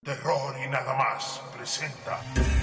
Terror y nada más presenta.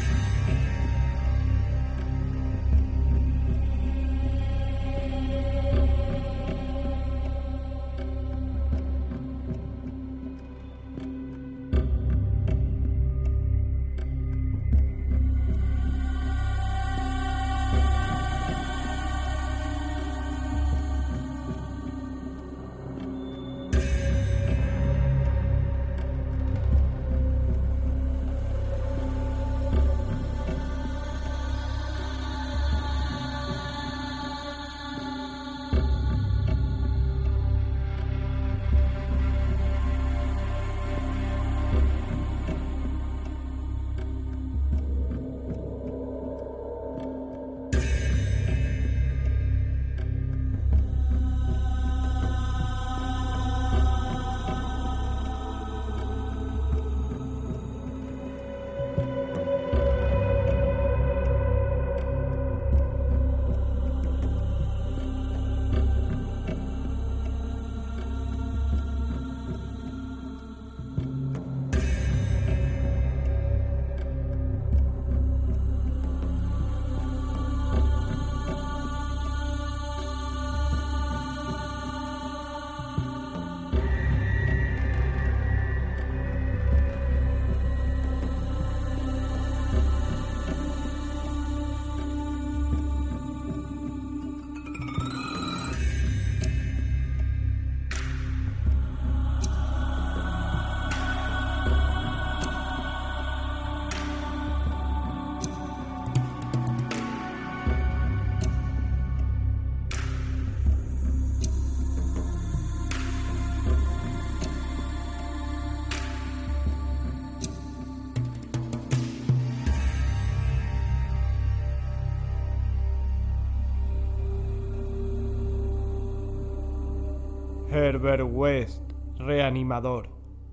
Herbert West, reanimador.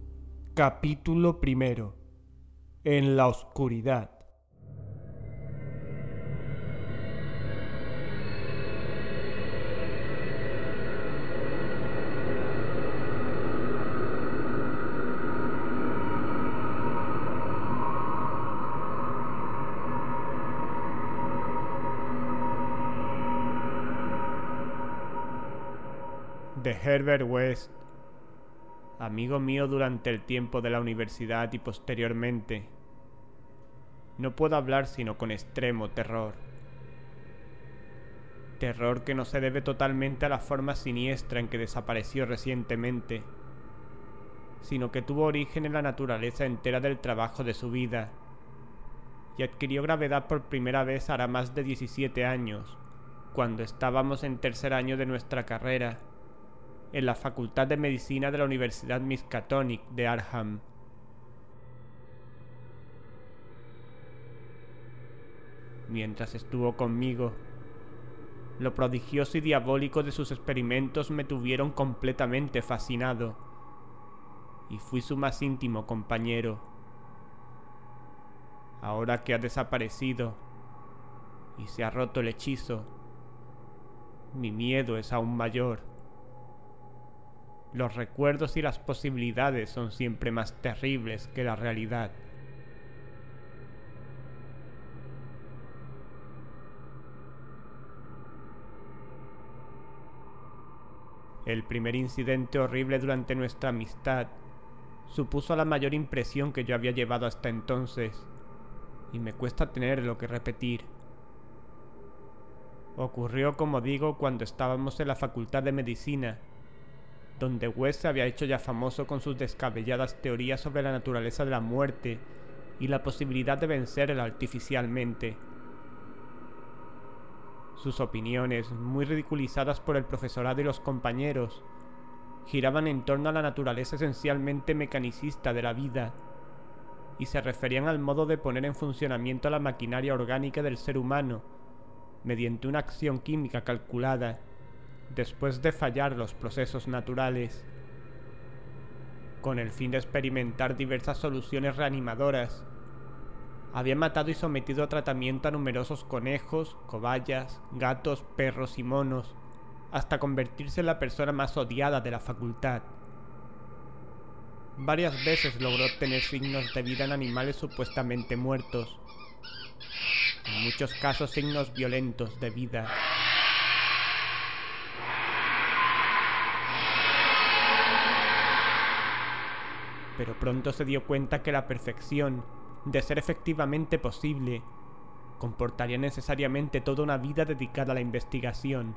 Capítulo primero. En la oscuridad. De Herbert West, amigo mío durante el tiempo de la universidad y posteriormente. No puedo hablar sino con extremo terror. Terror que no se debe totalmente a la forma siniestra en que desapareció recientemente, sino que tuvo origen en la naturaleza entera del trabajo de su vida, y adquirió gravedad por primera vez hará más de 17 años, cuando estábamos en tercer año de nuestra carrera, en la Facultad de Medicina de la Universidad Miskatonic de Arnhem. Mientras estuvo conmigo, lo prodigioso y diabólico de sus experimentos me tuvieron completamente fascinado, y fui su más íntimo compañero. Ahora que ha desaparecido y se ha roto el hechizo, mi miedo es aún mayor. Los recuerdos y las posibilidades son siempre más terribles que la realidad. El primer incidente horrible durante nuestra amistad supuso la mayor impresión que yo había llevado hasta entonces, y me cuesta tenerlo que repetir. Ocurrió, como digo, cuando estábamos en la Facultad de Medicina, donde West se había hecho ya famoso con sus descabelladas teorías sobre la naturaleza de la muerte y la posibilidad de vencerla artificialmente. Sus opiniones, muy ridiculizadas por el profesorado y los compañeros, giraban en torno a la naturaleza esencialmente mecanicista de la vida, y se referían al modo de poner en funcionamiento la maquinaria orgánica del ser humano mediante una acción química calculada, después de fallar los procesos naturales, con el fin de experimentar diversas soluciones reanimadoras. Había matado y sometido a tratamiento a numerosos conejos, cobayas, gatos, perros y monos, hasta convertirse en la persona más odiada de la facultad. Varias veces logró obtener signos de vida en animales supuestamente muertos. En muchos casos signos violentos de vida. Pero pronto se dio cuenta que la perfección, de ser efectivamente posible, comportaría necesariamente toda una vida dedicada a la investigación.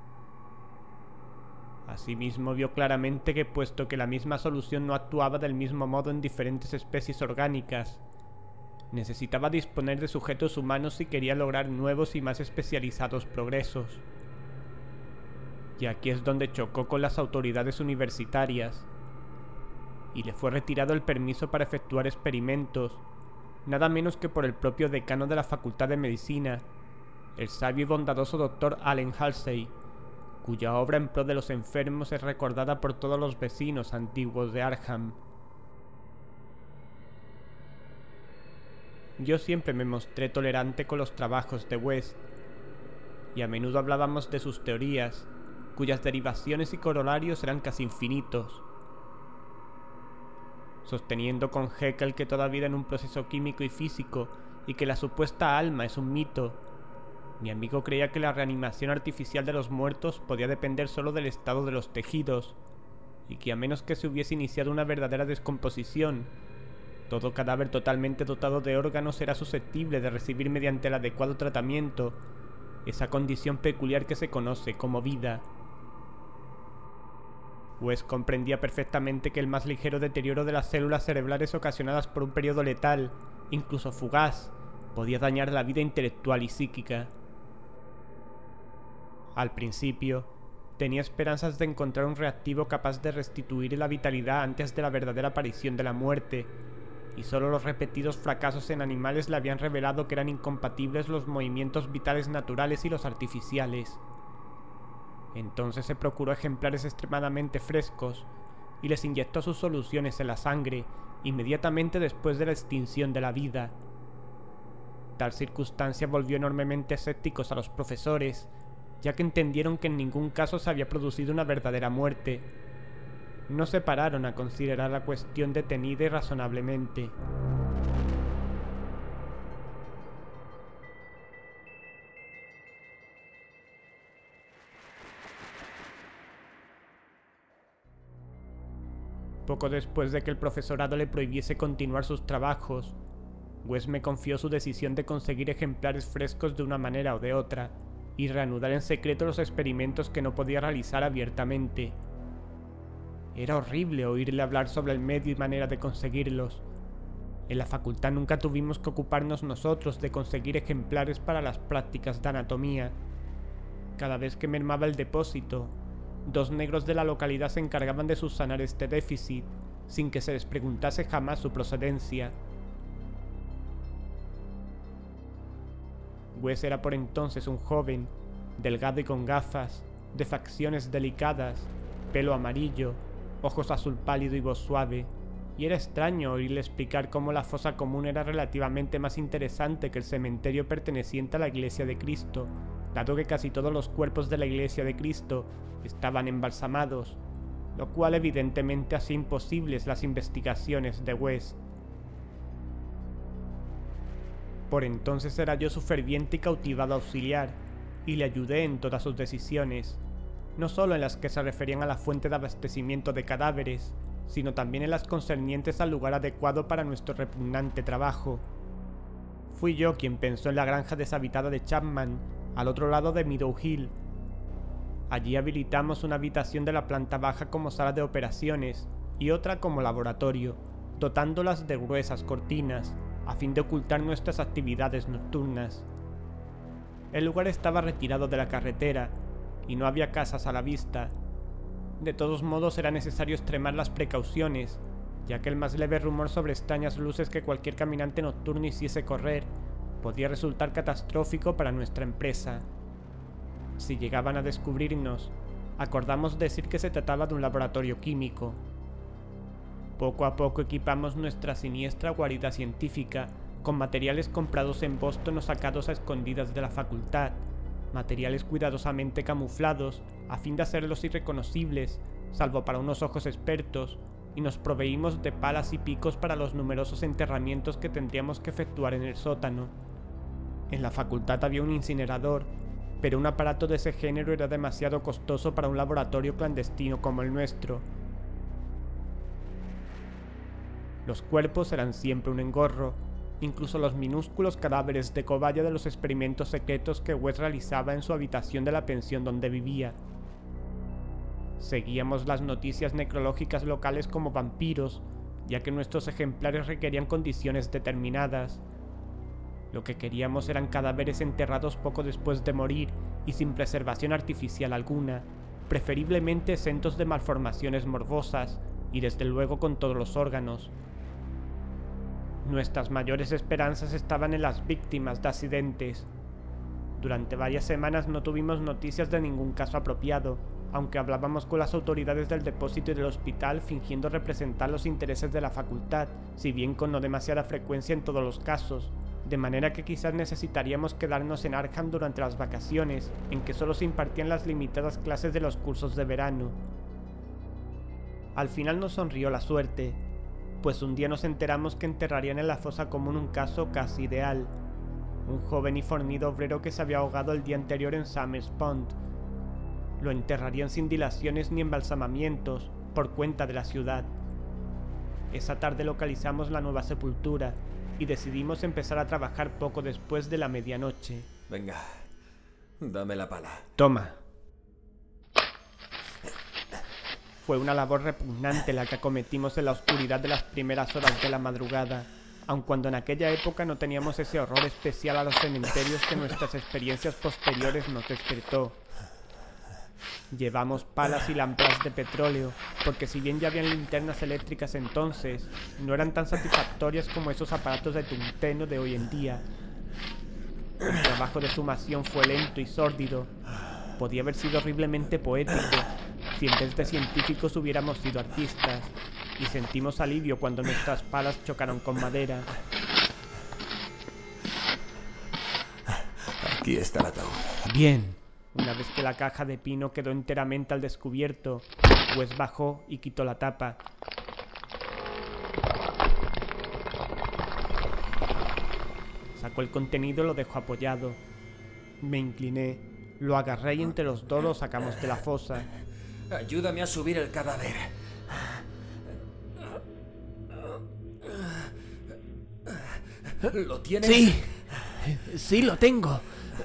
Asimismo vio claramente que, puesto que la misma solución no actuaba del mismo modo en diferentes especies orgánicas, necesitaba disponer de sujetos humanos si quería lograr nuevos y más especializados progresos. Y aquí es donde chocó con las autoridades universitarias, y le fue retirado el permiso para efectuar experimentos, nada menos que por el propio decano de la Facultad de Medicina, el sabio y bondadoso Dr. Allen Halsey, cuya obra en pro de los enfermos es recordada por todos los vecinos antiguos de Arkham. Yo siempre me mostré tolerante con los trabajos de West, y a menudo hablábamos de sus teorías, cuyas derivaciones y corolarios eran casi infinitos. Sosteniendo con Haeckel que toda vida en un proceso químico y físico y que la supuesta alma es un mito, mi amigo creía que la reanimación artificial de los muertos podía depender solo del estado de los tejidos y que a menos que se hubiese iniciado una verdadera descomposición, todo cadáver totalmente dotado de órganos era susceptible de recibir mediante el adecuado tratamiento esa condición peculiar que se conoce como vida. West comprendía perfectamente que el más ligero deterioro de las células cerebrales ocasionadas por un periodo letal, incluso fugaz, podía dañar la vida intelectual y psíquica. Al principio, tenía esperanzas de encontrar un reactivo capaz de restituir la vitalidad antes de la verdadera aparición de la muerte, y solo los repetidos fracasos en animales le habían revelado que eran incompatibles los movimientos vitales naturales y los artificiales. Entonces se procuró ejemplares extremadamente frescos y les inyectó sus soluciones en la sangre inmediatamente después de la extinción de la vida. Tal circunstancia volvió enormemente escépticos a los profesores, ya que entendieron que en ningún caso se había producido una verdadera muerte. No se pararon a considerar la cuestión detenida y razonablemente. Poco después de que el profesorado le prohibiese continuar sus trabajos, West me confió su decisión de conseguir ejemplares frescos de una manera o de otra, y reanudar en secreto los experimentos que no podía realizar abiertamente. Era horrible oírle hablar sobre el medio y manera de conseguirlos. En la facultad nunca tuvimos que ocuparnos nosotros de conseguir ejemplares para las prácticas de anatomía. Cada vez que mermaba el depósito, 2 negros de la localidad se encargaban de subsanar este déficit, sin que se les preguntase jamás su procedencia. West era por entonces un joven, delgado y con gafas, de facciones delicadas, pelo amarillo, ojos azul pálido y voz suave, y era extraño oírle explicar cómo la fosa común era relativamente más interesante que el cementerio perteneciente a la Iglesia de Cristo, dado que casi todos los cuerpos de la Iglesia de Cristo estaban embalsamados, lo cual evidentemente hacía imposibles las investigaciones de West. Por entonces era yo su ferviente y cautivado auxiliar, y le ayudé en todas sus decisiones, no solo en las que se referían a la fuente de abastecimiento de cadáveres, sino también en las concernientes al lugar adecuado para nuestro repugnante trabajo. Fui yo quien pensó en la granja deshabitada de Chapman, al otro lado de Meadow Hill. Allí habilitamos una habitación de la planta baja como sala de operaciones y otra como laboratorio, dotándolas de gruesas cortinas, a fin de ocultar nuestras actividades nocturnas. El lugar estaba retirado de la carretera y no había casas a la vista. De todos modos era necesario extremar las precauciones, ya que el más leve rumor sobre extrañas luces que cualquier caminante nocturno hiciese correr podía resultar catastrófico para nuestra empresa. Si llegaban a descubrirnos, acordamos decir que se trataba de un laboratorio químico. Poco a poco equipamos nuestra siniestra guarida científica con materiales comprados en Boston o sacados a escondidas de la facultad, materiales cuidadosamente camuflados a fin de hacerlos irreconocibles, salvo para unos ojos expertos, y nos proveímos de palas y picos para los numerosos enterramientos que tendríamos que efectuar en el sótano. En la facultad había un incinerador, pero un aparato de ese género era demasiado costoso para un laboratorio clandestino como el nuestro. Los cuerpos eran siempre un engorro, incluso los minúsculos cadáveres de cobaya de los experimentos secretos que Wes realizaba en su habitación de la pensión donde vivía. Seguíamos las noticias necrológicas locales como vampiros, ya que nuestros ejemplares requerían condiciones determinadas. Lo que queríamos eran cadáveres enterrados poco después de morir y sin preservación artificial alguna, preferiblemente exentos de malformaciones morbosas y desde luego con todos los órganos. Nuestras mayores esperanzas estaban en las víctimas de accidentes. Durante varias semanas no tuvimos noticias de ningún caso apropiado, aunque hablábamos con las autoridades del depósito y del hospital fingiendo representar los intereses de la facultad, si bien con no demasiada frecuencia en todos los casos, de manera que quizás necesitaríamos quedarnos en Arkham durante las vacaciones, en que solo se impartían las limitadas clases de los cursos de verano. Al final nos sonrió la suerte, pues un día nos enteramos que enterrarían en la fosa común un caso casi ideal. Un joven y fornido obrero que se había ahogado el día anterior en Summers Pond. Lo enterrarían sin dilaciones ni embalsamamientos, por cuenta de la ciudad. Esa tarde localizamos la nueva sepultura y decidimos empezar a trabajar poco después de la medianoche. Venga, dame la pala. Toma. Fue una labor repugnante la que acometimos en la oscuridad de las primeras horas de la madrugada, aun cuando en aquella época no teníamos ese horror especial a los cementerios que nuestras experiencias posteriores nos despertó. Llevamos palas y lámparas de petróleo, porque si bien ya habían linternas eléctricas entonces, no eran tan satisfactorias como esos aparatos de tunteno de hoy en día. El trabajo de exhumación fue lento y sórdido. Podía haber sido horriblemente poético, si en vez de científicos hubiéramos sido artistas, y sentimos alivio cuando nuestras palas chocaron con madera. Aquí está el ataúd. Bien. Una vez que la caja de pino quedó enteramente al descubierto, Wes bajó y quitó la tapa. Sacó el contenido y lo dejó apoyado. Me incliné, lo agarré y entre los dos lo sacamos de la fosa. Ayúdame a subir el cadáver. ¿Lo tienes? Sí, lo tengo.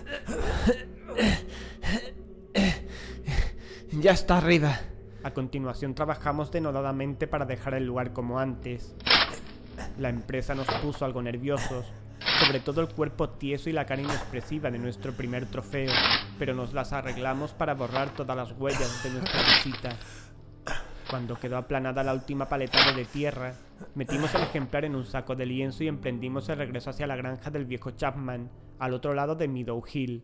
Ya está arriba. A continuación trabajamos denodadamente para dejar el lugar como antes. La empresa nos puso algo nerviosos, sobre todo el cuerpo tieso y la cara inexpresiva de nuestro primer trofeo, pero nos las arreglamos para borrar todas las huellas de nuestra visita. Cuando quedó aplanada la última paletada de tierra, metimos el ejemplar en un saco de lienzo y emprendimos el regreso hacia la granja del viejo Chapman, al otro lado de Meadow Hill.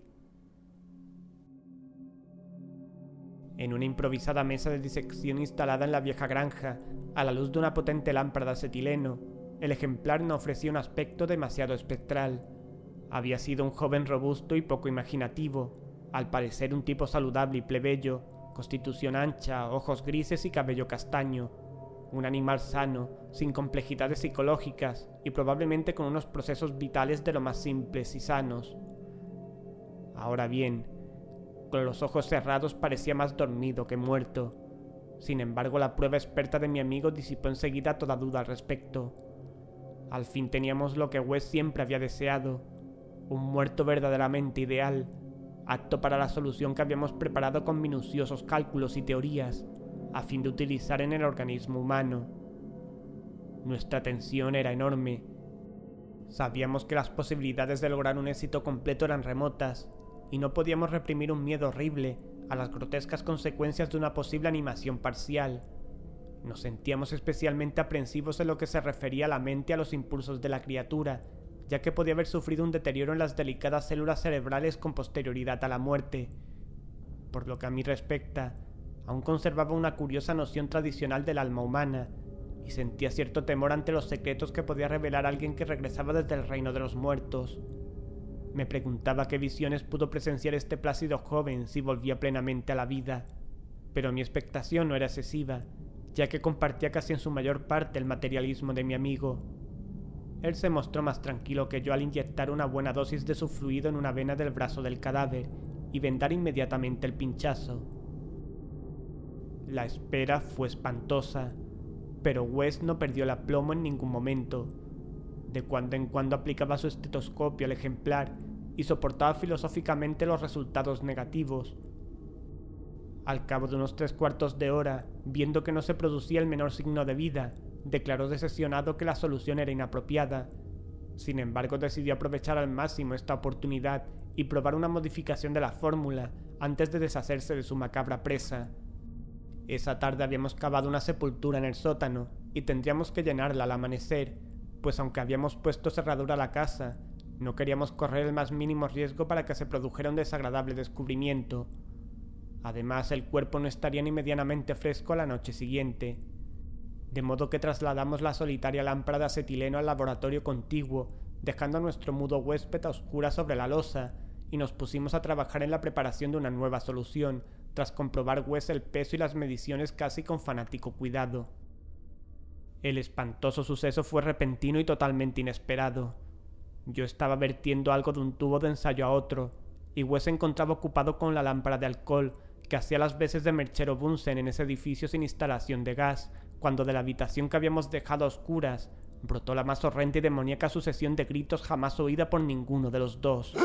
En una improvisada mesa de disección instalada en la vieja granja, a la luz de una potente lámpara de acetileno, el ejemplar no ofrecía un aspecto demasiado espectral. Había sido un joven robusto y poco imaginativo, al parecer un tipo saludable y plebeyo, constitución ancha, ojos grises y cabello castaño. Un animal sano, sin complejidades psicológicas y probablemente con unos procesos vitales de lo más simples y sanos. Ahora bien, con los ojos cerrados parecía más dormido que muerto. Sin embargo, la prueba experta de mi amigo disipó enseguida toda duda al respecto. Al fin teníamos lo que Wes siempre había deseado, un muerto verdaderamente ideal, apto para la solución que habíamos preparado con minuciosos cálculos y teorías, a fin de utilizar en el organismo humano. Nuestra tensión era enorme. Sabíamos que las posibilidades de lograr un éxito completo eran remotas, y no podíamos reprimir un miedo horrible a las grotescas consecuencias de una posible animación parcial. Nos sentíamos especialmente aprensivos en lo que se refería a la mente y a los impulsos de la criatura, ya que podía haber sufrido un deterioro en las delicadas células cerebrales con posterioridad a la muerte. Por lo que a mí respecta, aún conservaba una curiosa noción tradicional del alma humana, y sentía cierto temor ante los secretos que podía revelar alguien que regresaba desde el reino de los muertos. Me preguntaba qué visiones pudo presenciar este plácido joven si volvía plenamente a la vida, pero mi expectación no era excesiva, ya que compartía casi en su mayor parte el materialismo de mi amigo. Él se mostró más tranquilo que yo al inyectar una buena dosis de su fluido en una vena del brazo del cadáver y vendar inmediatamente el pinchazo. La espera fue espantosa, pero Wes no perdió el aplomo en ningún momento. De cuando en cuando aplicaba su estetoscopio al ejemplar y soportaba filosóficamente los resultados negativos. Al cabo de unos 3/4 de hora, viendo que no se producía el menor signo de vida, declaró decepcionado que la solución era inapropiada. Sin embargo, decidió aprovechar al máximo esta oportunidad y probar una modificación de la fórmula antes de deshacerse de su macabra presa. Esa tarde habíamos cavado una sepultura en el sótano y tendríamos que llenarla al amanecer, pues aunque habíamos puesto cerradura a la casa, no queríamos correr el más mínimo riesgo para que se produjera un desagradable descubrimiento. Además, el cuerpo no estaría ni medianamente fresco a la noche siguiente. De modo que trasladamos la solitaria lámpara de acetileno al laboratorio contiguo, dejando a nuestro mudo huésped a oscuras sobre la losa, y nos pusimos a trabajar en la preparación de una nueva solución, tras comprobar Wes el peso y las mediciones casi con fanático cuidado. El espantoso suceso fue repentino y totalmente inesperado. Yo estaba vertiendo algo de un tubo de ensayo a otro, y Wes se encontraba ocupado con la lámpara de alcohol, que hacía las veces de merchero Bunsen en ese edificio sin instalación de gas, cuando de la habitación que habíamos dejado a oscuras brotó la más horrenda y demoníaca sucesión de gritos jamás oída por ninguno de los dos.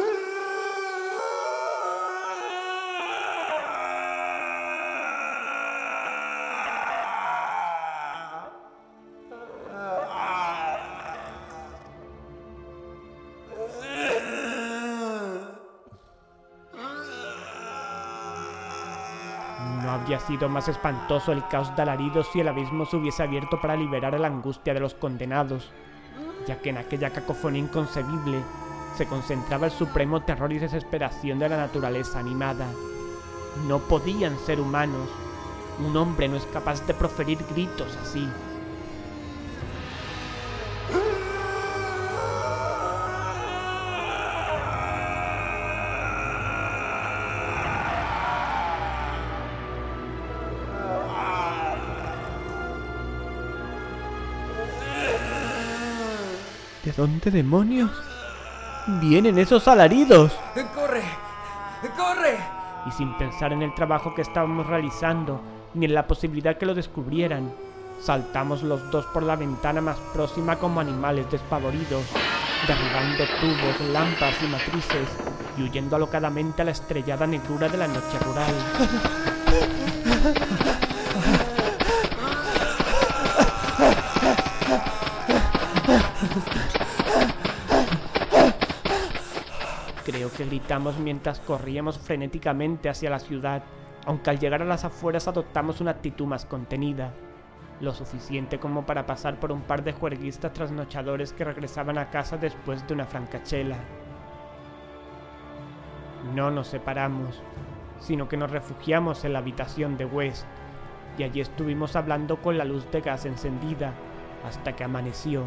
No habría sido más espantoso el caos de alaridos si el abismo se hubiese abierto para liberar a la angustia de los condenados, ya que en aquella cacofonía inconcebible se concentraba el supremo terror y desesperación de la naturaleza animada. No podían ser humanos. Un hombre no es capaz de proferir gritos así. ¿De dónde demonios vienen esos alaridos? ¡Corre! ¡Corre! Y sin pensar en el trabajo que estábamos realizando, ni en la posibilidad que lo descubrieran, saltamos los dos por la ventana más próxima como animales despavoridos, derribando tubos, lámparas y matrices, y huyendo alocadamente a la estrellada negrura de la noche rural. Creo que gritamos mientras corríamos frenéticamente hacia la ciudad, aunque al llegar a las afueras adoptamos una actitud más contenida, lo suficiente como para pasar por un par de juerguistas trasnochadores que regresaban a casa después de una francachela. No nos separamos, sino que nos refugiamos en la habitación de West, y allí estuvimos hablando con la luz de gas encendida hasta que amaneció.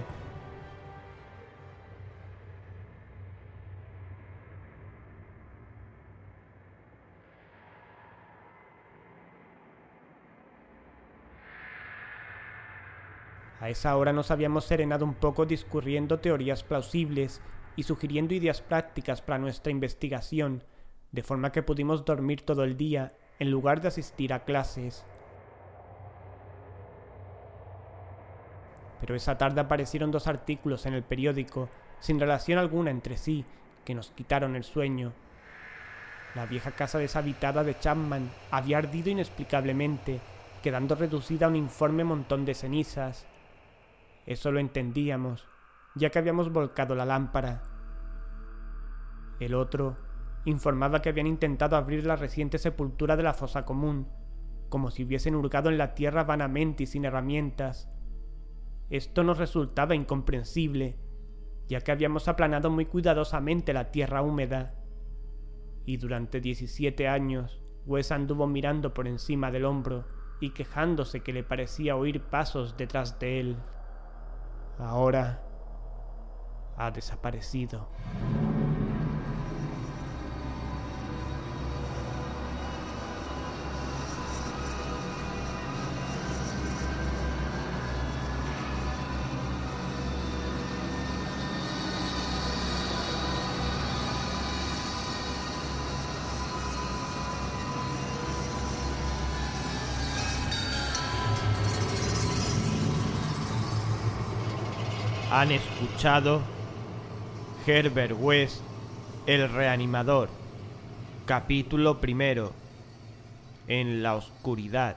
A esa hora nos habíamos serenado un poco discurriendo teorías plausibles y sugiriendo ideas prácticas para nuestra investigación, de forma que pudimos dormir todo el día en lugar de asistir a clases. Pero esa tarde aparecieron 2 artículos en el periódico, sin relación alguna entre sí, que nos quitaron el sueño. La vieja casa deshabitada de Chapman había ardido inexplicablemente, quedando reducida a un informe montón de cenizas. Eso lo entendíamos, ya que habíamos volcado la lámpara. El otro informaba que habían intentado abrir la reciente sepultura de la fosa común, como si hubiesen hurgado en la tierra vanamente y sin herramientas. Esto nos resultaba incomprensible, ya que habíamos aplanado muy cuidadosamente la tierra húmeda. Y durante 17 años, Wes anduvo mirando por encima del hombro y quejándose que le parecía oír pasos detrás de él. Ahora ha desaparecido. Han escuchado Herbert West, el reanimador, capítulo 1, En la oscuridad.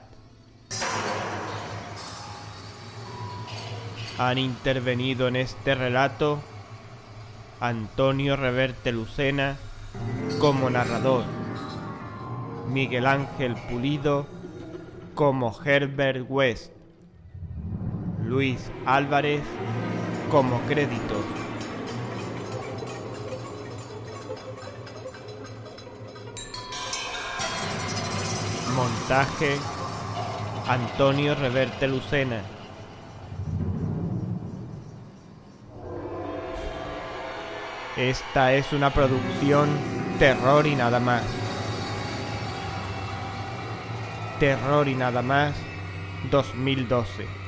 Han intervenido en este relato Antonio Reverte Lucena como narrador, Miguel Ángel Pulido como Herbert West, Luis Álvarez como créditos. Montaje Antonio Reverte Lucena. Esta es una producción Terror y nada más. Terror y nada más 2012.